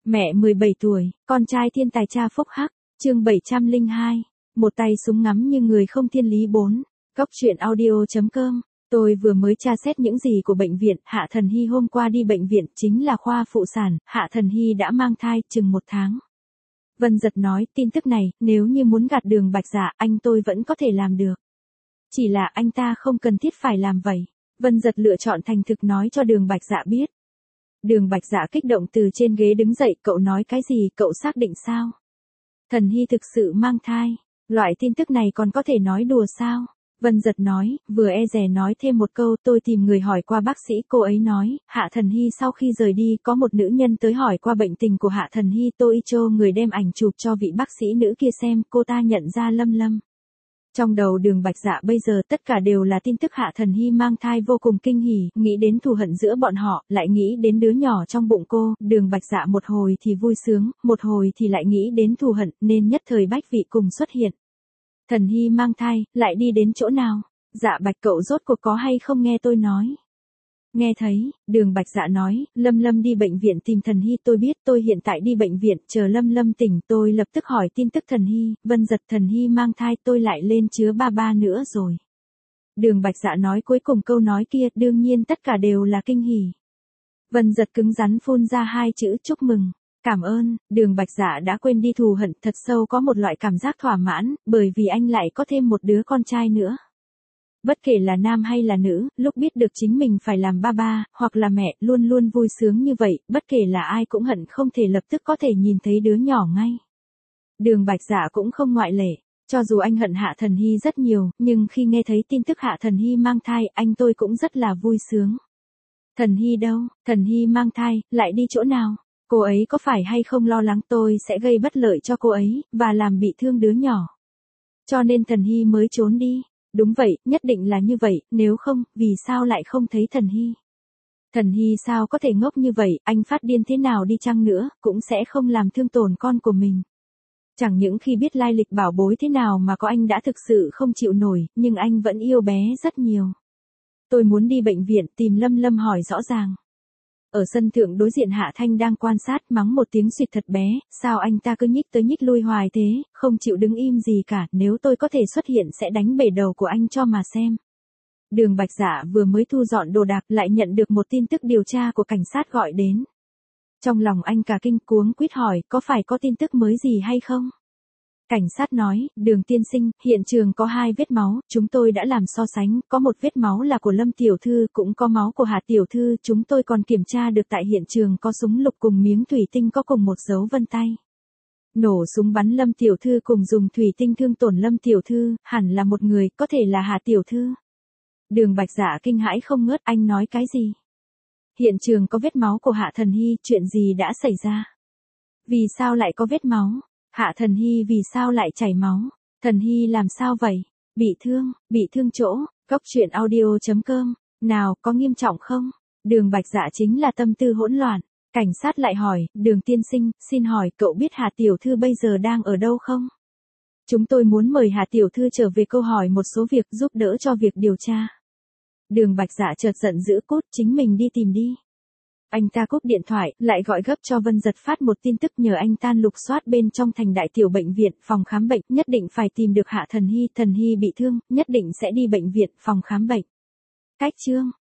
Mẹ 17 tuổi, con trai thiên tài cha phúc hắc, chương 702, một tay súng ngắm như người không thiên lý 4, Góc truyện audio.com. Tôi vừa mới tra xét những gì của bệnh viện, Hạ Thần Hy hôm qua đi bệnh viện chính là khoa phụ sản, Hạ Thần Hy đã mang thai chừng 1 tháng. Vân Giật nói, tin tức này, nếu như muốn gạt Đường Bạch Dạ, anh tôi vẫn có thể làm được. Chỉ là anh ta không cần thiết phải làm vậy. Vân Giật lựa chọn thành thực nói cho Đường Bạch Dạ biết. Đường Bạch Dạ kích động từ trên ghế đứng dậy, cậu nói cái gì, cậu xác định sao? Thần Hy thực sự mang thai, loại tin tức này còn có thể nói đùa sao? Vân Giật nói, vừa e dè nói thêm một câu, tôi tìm người hỏi qua bác sĩ, cô ấy nói, Hạ Thần Hy sau khi rời đi, có một nữ nhân tới hỏi qua bệnh tình của Hạ Thần Hy, tôi cho người đem ảnh chụp cho vị bác sĩ nữ kia xem, cô ta nhận ra Lâm Lâm. Trong đầu Đường Bạch Dạ bây giờ tất cả đều là tin tức Hạ Thần Hy mang thai vô cùng kinh hỉ, nghĩ đến thù hận giữa bọn họ, lại nghĩ đến đứa nhỏ trong bụng cô, Đường Bạch Dạ một hồi thì vui sướng, một hồi thì lại nghĩ đến thù hận, nên nhất thời bách vị cùng xuất hiện. Thần Hy mang thai, lại đi đến chỗ nào? Dạ Bạch cậu rốt cuộc có hay không nghe tôi nói? Nghe thấy, Đường Bạch Dạ nói, Lâm Lâm đi bệnh viện tìm Thần Hy, tôi biết, tôi hiện tại đi bệnh viện, chờ Lâm Lâm tỉnh, tôi lập tức hỏi tin tức Thần Hy, Vân Giật, Thần Hy mang thai, tôi lại lên chứa ba nữa rồi. Đường Bạch Dạ nói cuối cùng câu nói kia, đương nhiên tất cả đều là kinh hỉ. Vân Giật cứng rắn phun ra 2 chữ chúc mừng. Cảm ơn, Đường Bạch Dạ đã quên đi thù hận, thật sâu có một loại cảm giác thỏa mãn, bởi vì anh lại có thêm một đứa con trai nữa. Bất kể là nam hay là nữ, lúc biết được chính mình phải làm ba, hoặc là mẹ, luôn luôn vui sướng như vậy, bất kể là ai cũng hận không thể lập tức có thể nhìn thấy đứa nhỏ ngay. Đường Bạch Dạ cũng không ngoại lệ, cho dù anh hận Hạ Thần Hy rất nhiều, nhưng khi nghe thấy tin tức Hạ Thần Hy mang thai, anh tôi cũng rất là vui sướng. Thần Hy đâu, Thần Hy mang thai, lại đi chỗ nào? Cô ấy có phải hay không lo lắng tôi sẽ gây bất lợi cho cô ấy, và làm bị thương đứa nhỏ? Cho nên Thần Hy mới trốn đi. Đúng vậy, nhất định là như vậy, nếu không, vì sao lại không thấy Thần Hy? Thần Hy sao có thể ngốc như vậy, anh phát điên thế nào đi chăng nữa, cũng sẽ không làm thương tổn con của mình. Chẳng những khi biết lai lịch bảo bối thế nào mà có anh đã thực sự không chịu nổi, nhưng anh vẫn yêu bé rất nhiều. Tôi muốn đi bệnh viện tìm Lâm Lâm hỏi rõ ràng. Ở sân thượng đối diện Hạ Thanh đang quan sát, mắng một tiếng suýt thật bé, sao anh ta cứ nhích tới nhích lui hoài thế, không chịu đứng im gì cả, nếu tôi có thể xuất hiện sẽ đánh bể đầu của anh cho mà xem. Đường Bạch Dạ vừa mới thu dọn đồ đạc lại nhận được một tin tức điều tra của cảnh sát gọi đến. Trong lòng anh cả kinh cuống quýt hỏi, có phải có tin tức mới gì hay không? Cảnh sát nói, Đường tiên sinh, hiện trường có 2 vết máu, chúng tôi đã làm so sánh, có một vết máu là của Lâm tiểu thư, cũng có máu của Hạ tiểu thư, chúng tôi còn kiểm tra được tại hiện trường có súng lục cùng miếng thủy tinh có cùng một dấu vân tay. Nổ súng bắn Lâm tiểu thư cùng dùng thủy tinh thương tổn Lâm tiểu thư, hẳn là một người, có thể là Hạ tiểu thư. Đường Bạch Dạ kinh hãi không ngớt, anh nói cái gì? Hiện trường có vết máu của Hạ Thần Hy, chuyện gì đã xảy ra? Vì sao lại có vết máu? Hạ Thần Hy vì sao lại chảy máu? Thần Hy làm sao vậy? Bị thương chỗ, Góc truyện audio.com, nào, có nghiêm trọng không? Đường Bạch Dạ chính là tâm tư hỗn loạn. Cảnh sát lại hỏi, Đường tiên sinh, xin hỏi, cậu biết Hạ tiểu thư bây giờ đang ở đâu không? Chúng tôi muốn mời Hạ tiểu thư trở về câu hỏi một số việc giúp đỡ cho việc điều tra. Đường Bạch Dạ chợt giận dữ, cút, chính mình đi tìm đi. Anh ta cúp điện thoại, lại gọi gấp cho Vân Giật phát một tin tức nhờ anh ta lục soát bên trong thành đại tiểu bệnh viện, phòng khám bệnh, nhất định phải tìm được Hạ Thần Hy bị thương, nhất định sẽ đi bệnh viện, phòng khám bệnh. Cách chương